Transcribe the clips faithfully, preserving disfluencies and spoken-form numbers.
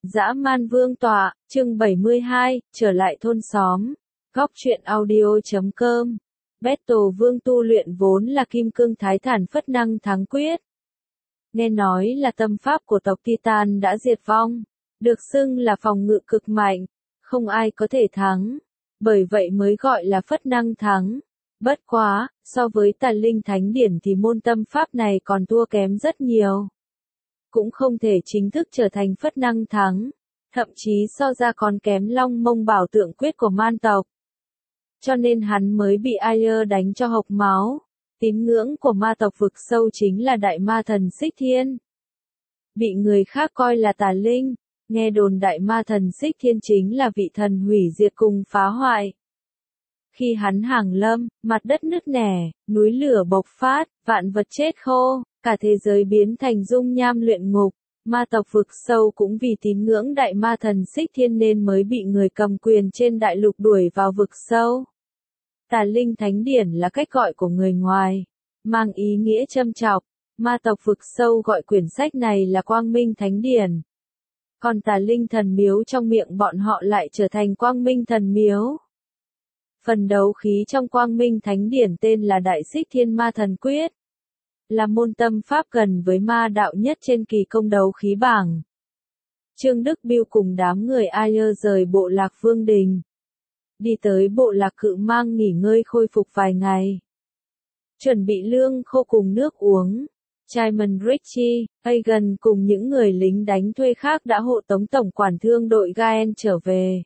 Dã man vương tọa, chương bảy mươi hai, trở lại thôn xóm. Góc truyện audio chấm com. Battle vương tu luyện vốn là kim cương thái thản phất năng thắng quyết. Nghe nói là tâm pháp của tộc Titan đã diệt vong, được xưng là phòng ngự cực mạnh, không ai có thể thắng, bởi vậy mới gọi là phất năng thắng. Bất quá, so với tà linh thánh điển thì môn tâm pháp này còn thua kém rất nhiều. Cũng không thể chính thức trở thành phất năng thắng, thậm chí so ra còn kém long mông bảo tượng quyết của man tộc. Cho nên hắn mới bị Ayer đánh cho hộc máu. Tín ngưỡng của ma tộc vực sâu chính là đại ma thần Xích Thiên. Bị người khác coi là tà linh, nghe đồn đại ma thần Xích Thiên chính là vị thần hủy diệt cùng phá hoại. Khi hắn hàng lâm, mặt đất nứt nẻ, núi lửa bộc phát, vạn vật chết khô, cả thế giới biến thành dung nham luyện ngục. Ma tộc vực sâu cũng vì tín ngưỡng đại ma thần Xích Thiên nên mới bị người cầm quyền trên đại lục đuổi vào vực sâu. Tà linh thánh điển là cách gọi của người ngoài, mang ý nghĩa châm chọc. Ma tộc vực sâu gọi quyển sách này là Quang Minh Thánh Điển. Còn tà linh thần miếu trong miệng bọn họ lại trở thành Quang Minh Thần Miếu. Phần đấu khí trong Quang Minh Thánh Điển tên là Đại Xích Thiên Ma Thần Quyết, là môn tâm pháp gần với ma đạo nhất trên kỳ công đấu khí bảng. Trương Đức Biêu cùng đám người Ayer rời bộ lạc Vương Đình, đi tới bộ lạc Cự Mang nghỉ ngơi khôi phục vài ngày. Chuẩn bị lương khô cùng nước uống, Simon Ritchie, Hagen cùng những người lính đánh thuê khác đã hộ tống tổng quản thương đội Gaen trở về.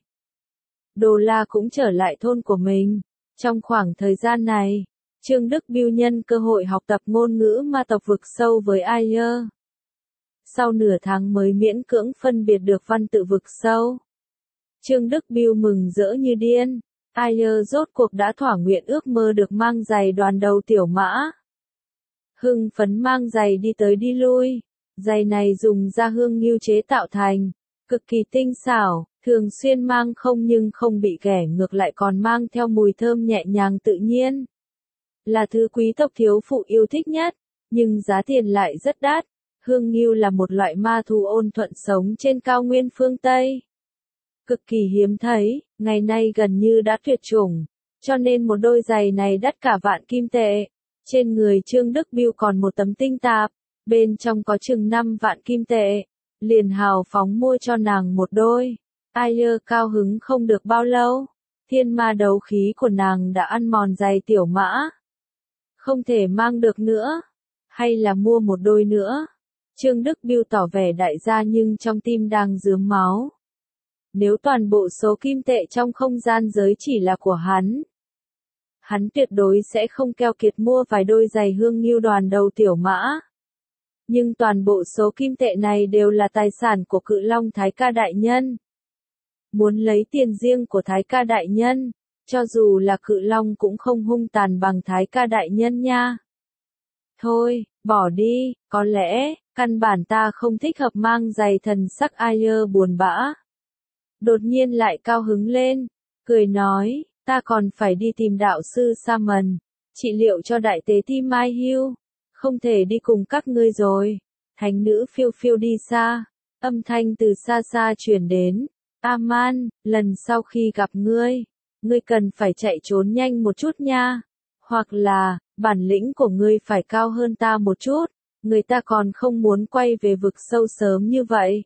Đô La cũng trở lại thôn của mình. Trong khoảng thời gian này, Trương Đức Biêu nhân cơ hội học tập ngôn ngữ ma tộc vực sâu với Ayer. Sau nửa tháng mới miễn cưỡng phân biệt được văn tự vực sâu. Trương Đức Biêu mừng rỡ như điên. Ayer rốt cuộc đã thỏa nguyện ước mơ được mang giày đoàn đầu tiểu mã. Hưng phấn mang giày đi tới đi lui. Giày này dùng da hương ngưu chế tạo thành, cực kỳ tinh xảo, thường xuyên mang không nhưng không bị ghẻ ngược lại còn mang theo mùi thơm nhẹ nhàng tự nhiên. Là thứ quý tộc thiếu phụ yêu thích nhất, nhưng giá tiền lại rất đắt. Hương ngưu là một loại ma thú ôn thuận sống trên cao nguyên phương Tây. Cực kỳ hiếm thấy, ngày nay gần như đã tuyệt chủng, cho nên một đôi giày này đắt cả vạn kim tệ. Trên người Trương Đức Biêu còn một tấm tinh tạp, bên trong có chừng năm vạn kim tệ, liền hào phóng mua cho nàng một đôi. Ayer cao hứng không được bao lâu, thiên ma đấu khí của nàng đã ăn mòn giày tiểu mã. Không thể mang được nữa, hay là mua một đôi nữa. Trương Đức Biêu tỏ vẻ đại gia nhưng trong tim đang rướm máu. Nếu toàn bộ số kim tệ trong không gian giới chỉ là của hắn, hắn tuyệt đối sẽ không keo kiệt mua vài đôi giày hương ngưu đoàn đầu tiểu mã. Nhưng toàn bộ số kim tệ này đều là tài sản của Cự Long Thái Ca Đại Nhân. Muốn lấy tiền riêng của Thái Ca Đại Nhân, cho dù là Cự Long cũng không hung tàn bằng Thái Ca Đại Nhân nha. Thôi, bỏ đi, có lẽ, căn bản ta không thích hợp mang giày thần sắc. Ayer buồn bã. Đột nhiên lại cao hứng lên, cười nói, ta còn phải đi tìm đạo sư Salmon, trị liệu cho đại tế ti Mai Hưu, không thể đi cùng các ngươi rồi. Thánh nữ phiêu phiêu đi xa, âm thanh từ xa xa truyền đến, Aman, lần sau khi gặp ngươi, ngươi cần phải chạy trốn nhanh một chút nha, hoặc là, bản lĩnh của ngươi phải cao hơn ta một chút, người ta còn không muốn quay về vực sâu sớm như vậy.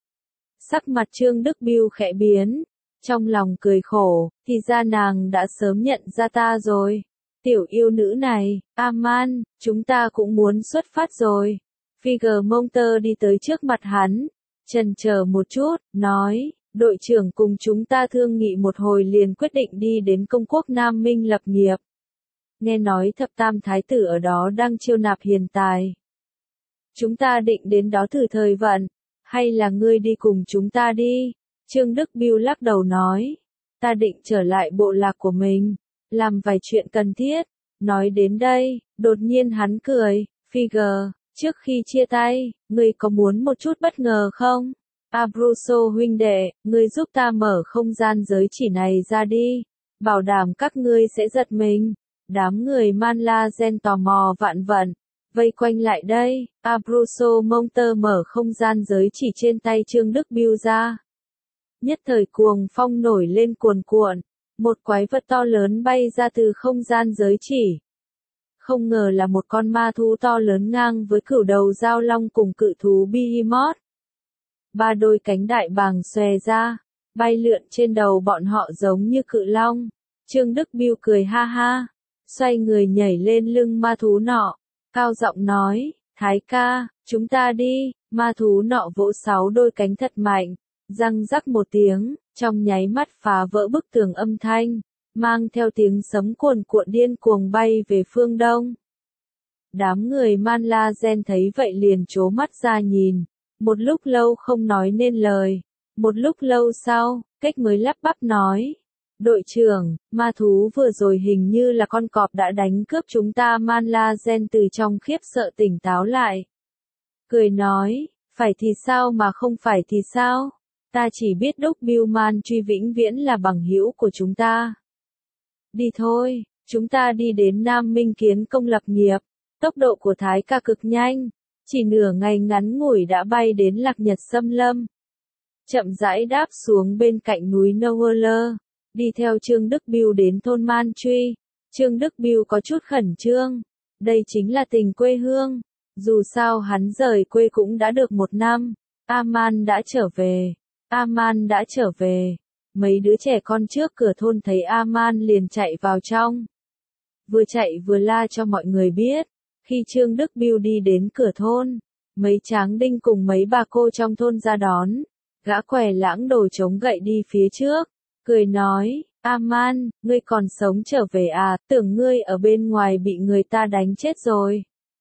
Sắc mặt Trương Đức Biêu khẽ biến, trong lòng cười khổ, thì ra nàng đã sớm nhận ra ta rồi. Tiểu yêu nữ này, Aman, chúng ta cũng muốn xuất phát rồi. Figure Monter đi tới trước mặt hắn, chần chờ một chút, nói, đội trưởng cùng chúng ta thương nghị một hồi liền quyết định đi đến công quốc Nam Minh lập nghiệp. Nghe nói thập tam thái tử ở đó đang chiêu nạp hiền tài. Chúng ta định đến đó thử thời vận, hay là ngươi đi cùng chúng ta đi? Trương Đức Biêu lắc đầu nói, ta định trở lại bộ lạc của mình, làm vài chuyện cần thiết. Nói đến đây, đột nhiên hắn cười, Figure, trước khi chia tay, ngươi có muốn một chút bất ngờ không? Abruzzo huynh đệ, ngươi giúp ta mở không gian giới chỉ này ra đi, bảo đảm các ngươi sẽ giật mình. Đám người Man La Gen tò mò vạn vận, vây quanh lại đây. Abruzzo Monter mở không gian giới chỉ trên tay Trương Đức Biêu ra. Nhất thời cuồng phong nổi lên cuồn cuộn, một quái vật to lớn bay ra từ không gian giới chỉ. Không ngờ là một con ma thú to lớn ngang với cửu đầu giao long cùng cự thú Behemoth. Ba đôi cánh đại bàng xòe ra, bay lượn trên đầu bọn họ giống như cự long. Trương Đức Biêu cười ha ha, xoay người nhảy lên lưng ma thú nọ, cao giọng nói, Thái ca, chúng ta đi. Ma thú nọ vỗ sáu đôi cánh thật mạnh, răng rắc một tiếng, trong nháy mắt phá vỡ bức tường âm thanh, mang theo tiếng sấm cuồn cuộn điên cuồng bay về phương đông. Đám người Man La Gen thấy vậy liền trố mắt ra nhìn, một lúc lâu không nói nên lời. Một lúc lâu sau, Cách mới lắp bắp nói, đội trưởng, ma thú vừa rồi hình như là con cọp đã đánh cướp chúng ta. Man La Gen từ trong khiếp sợ tỉnh táo lại. Cười nói, phải thì sao mà không phải thì sao? Ta chỉ biết Đốc Biêu Man truy vĩnh viễn là bằng hữu của chúng ta. Đi thôi, chúng ta đi đến Nam Minh kiến công lập nghiệp. Tốc độ của Thái ca cực nhanh, chỉ nửa ngày ngắn ngủi đã bay đến Lạc Nhật Xâm Lâm. Chậm rãi đáp xuống bên cạnh núi Nowhereler, đi theo Trương Đức Biêu đến thôn Man Truy. Trương Đức Biêu có chút khẩn trương, đây chính là tình quê hương. Dù sao hắn rời quê cũng đã được một năm. Aman đã trở về, Aman đã trở về. Mấy đứa trẻ con trước cửa thôn thấy Aman liền chạy vào trong. Vừa chạy vừa la cho mọi người biết. Khi Trương Đức Biêu đi đến cửa thôn, mấy tráng đinh cùng mấy bà cô trong thôn ra đón. Gã què lãng đồ chống gậy đi phía trước, cười nói, Aman, ngươi còn sống trở về à, tưởng ngươi ở bên ngoài bị người ta đánh chết rồi.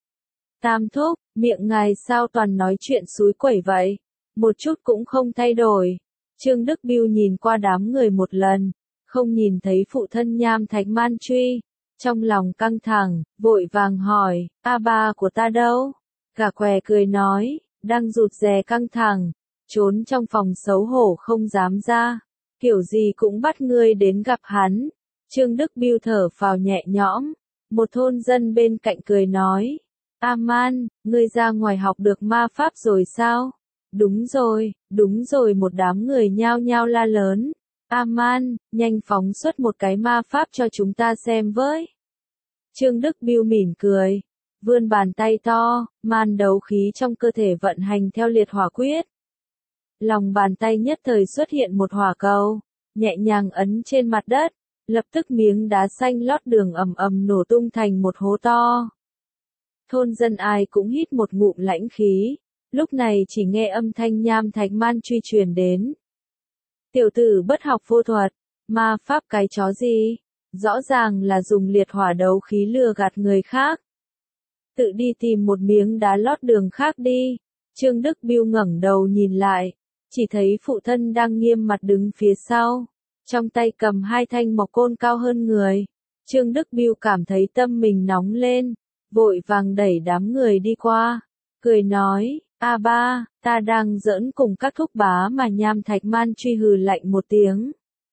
Tam thúc, miệng ngài sao toàn nói chuyện xúi quẩy vậy, một chút cũng không thay đổi. Trương Đức Biêu nhìn qua đám người một lần, không nhìn thấy phụ thân Nham Thạch Man Truy, trong lòng căng thẳng, vội vàng hỏi, a ba của ta đâu? Gã què cười nói, đang rụt rè căng thẳng, trốn trong phòng xấu hổ không dám ra, kiểu gì cũng bắt ngươi đến gặp hắn. Trương Đức Biêu thở phào nhẹ nhõm, một thôn dân bên cạnh cười nói, Aman, ngươi ra ngoài học được ma pháp rồi sao? Đúng rồi, đúng rồi. Một đám người nhao nhao la lớn, Aman, nhanh phóng xuất một cái ma pháp cho chúng ta xem với. Trương Đức Biêu mỉm cười, vươn bàn tay to, man đấu khí trong cơ thể vận hành theo liệt hỏa quyết. Lòng bàn tay nhất thời xuất hiện một hỏa cầu, nhẹ nhàng ấn trên mặt đất, lập tức miếng đá xanh lót đường ầm ầm nổ tung thành một hố to. Thôn dân ai cũng hít một ngụm lãnh khí, lúc này chỉ nghe âm thanh Nham Thạch Man Truy truyền đến. Tiểu tử bất học vô thuật, ma pháp cái chó gì, rõ ràng là dùng liệt hỏa đấu khí lừa gạt người khác. Tự đi tìm một miếng đá lót đường khác đi. Trương Đức Biêu ngẩng đầu nhìn lại, chỉ thấy phụ thân đang nghiêm mặt đứng phía sau, trong tay cầm hai thanh mộc côn cao hơn người. Trương Đức Biêu cảm thấy tâm mình nóng lên, vội vàng đẩy đám người đi qua, cười nói, a ba, ta đang giỡn cùng các thúc bá mà. Nham Thạch Man Truy hừ lạnh một tiếng,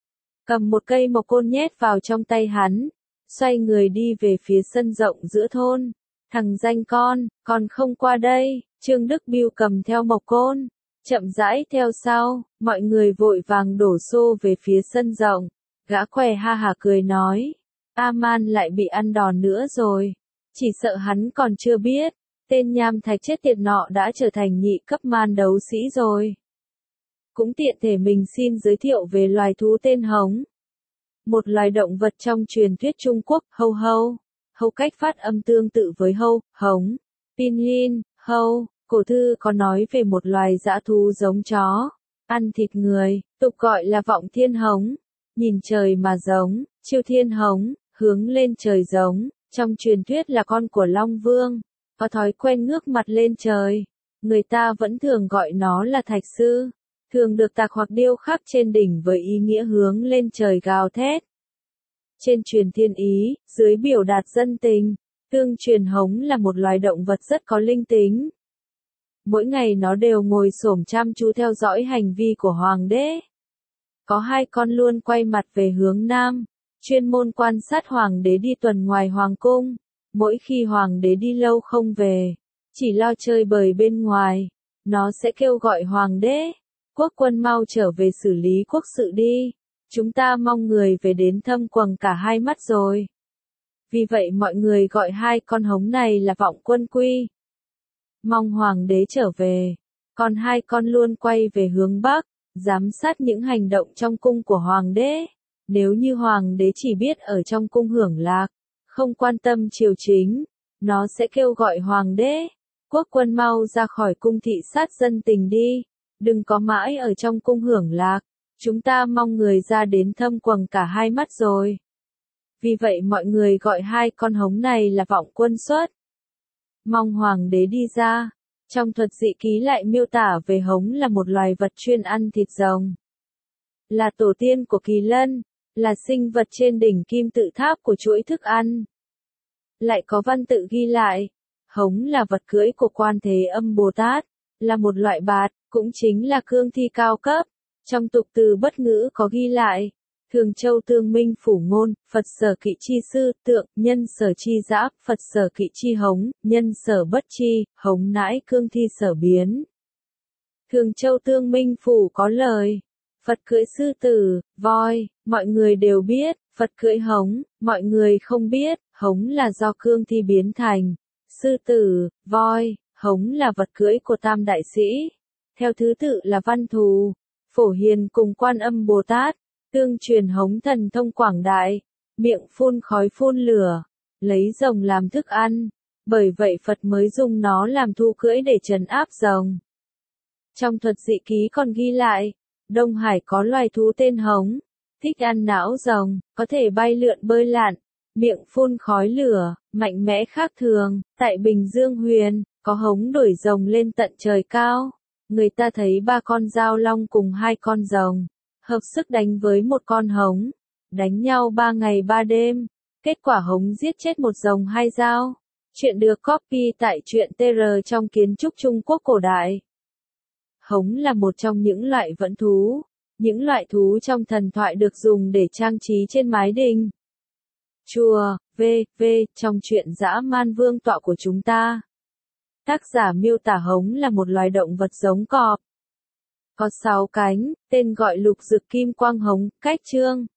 cầm một cây mộc côn nhét vào trong tay hắn, xoay người đi về phía sân rộng giữa thôn. Thằng danh con, còn không qua đây. Trương Đức Biêu cầm theo mộc côn, chậm rãi theo sau, mọi người vội vàng đổ xô về phía sân rộng. Gã què ha hả cười nói, Aman lại bị ăn đòn nữa rồi, chỉ sợ hắn còn chưa biết, tên Nham Thạch chết tiệt nọ đã trở thành nhị cấp man đấu sĩ rồi. Cũng tiện thể mình xin giới thiệu về loài thú tên hống. Một loài động vật trong truyền thuyết Trung Quốc, hâu hâu. Hâu cách phát âm tương tự với hâu, hống, pinyin, hâu. Cổ thư có nói về một loài dã thú giống chó, ăn thịt người, tục gọi là vọng thiên hống. Nhìn trời mà giống, chiêu thiên hống, hướng lên trời giống, trong truyền thuyết là con của Long Vương, có thói quen ngước mặt lên trời. Người ta vẫn thường gọi nó là thạch sư, thường được tạc hoặc điêu khắc trên đỉnh với ý nghĩa hướng lên trời gào thét. Trên truyền thiên ý, dưới biểu đạt dân tình, tương truyền hống là một loài động vật rất có linh tính. Mỗi ngày nó đều ngồi xổm chăm chú theo dõi hành vi của hoàng đế. Có hai con luôn quay mặt về hướng nam, chuyên môn quan sát hoàng đế đi tuần ngoài hoàng cung. Mỗi khi hoàng đế đi lâu không về, chỉ lo chơi bời bên ngoài, nó sẽ kêu gọi hoàng đế, quốc quân mau trở về xử lý quốc sự đi, chúng ta mong người về đến thâm quầng cả hai mắt rồi. Vì vậy mọi người gọi hai con hống này là vọng quân quy. Mong hoàng đế trở về, còn hai con luôn quay về hướng bắc, giám sát những hành động trong cung của hoàng đế. Nếu như hoàng đế chỉ biết ở trong cung hưởng lạc, không quan tâm triều chính, nó sẽ kêu gọi hoàng đế, quốc quân mau ra khỏi cung thị sát dân tình đi, đừng có mãi ở trong cung hưởng lạc, chúng ta mong người ra đến thâm quầng cả hai mắt rồi. Vì vậy mọi người gọi hai con hống này là vọng quân xuất. Mong hoàng đế đi ra. Trong thuật dị ký lại miêu tả về hống là một loài vật chuyên ăn thịt rồng. Là tổ tiên của kỳ lân, là sinh vật trên đỉnh kim tự tháp của chuỗi thức ăn. Lại có văn tự ghi lại, hống là vật cưỡi của Quan Thế Âm Bồ Tát, là một loại bạt, cũng chính là cương thi cao cấp. Trong tục từ Bất Ngữ có ghi lại, Thường Châu Tương Minh Phủ Ngôn, Phật sở kỵ chi sư, tượng, nhân sở chi giáp, Phật sở kỵ chi hống, nhân sở bất chi, hống nãi cương thi sở biến. Thường Châu Tương Minh Phủ có lời, Phật cưỡi sư tử, voi, mọi người đều biết, Phật cưỡi hống, mọi người không biết, hống là do cương thi biến thành, sư tử, voi, hống là vật cưỡi của tam đại sĩ, theo thứ tự là Văn Thù, Phổ Hiền cùng Quan Âm Bồ Tát. Tương truyền hống thần thông quảng đại, miệng phun khói phun lửa, lấy rồng làm thức ăn, bởi vậy Phật mới dùng nó làm thu cưỡi để trấn áp rồng. Trong thuật dị ký còn ghi lại, Đông Hải có loài thú tên hống, thích ăn não rồng, có thể bay lượn bơi lặn, miệng phun khói lửa, mạnh mẽ khác thường. Tại Bình Dương Huyền, có hống đuổi rồng lên tận trời cao, người ta thấy ba con dao long cùng hai con rồng hợp sức đánh với một con hống, đánh nhau ba ngày ba đêm, kết quả hống giết chết một rồng hai dao. Chuyện được copy tại truyện tê rờ trong kiến trúc Trung Quốc cổ đại. Hống là một trong những loại vẫn thú, những loại thú trong thần thoại được dùng để trang trí trên mái đình, chùa, vân vân trong truyện Dã Man Vương tọa của chúng ta. Tác giả miêu tả hống là một loài động vật giống cọp. Có sáu cánh, tên gọi lục dực kim quang hống, cách chương.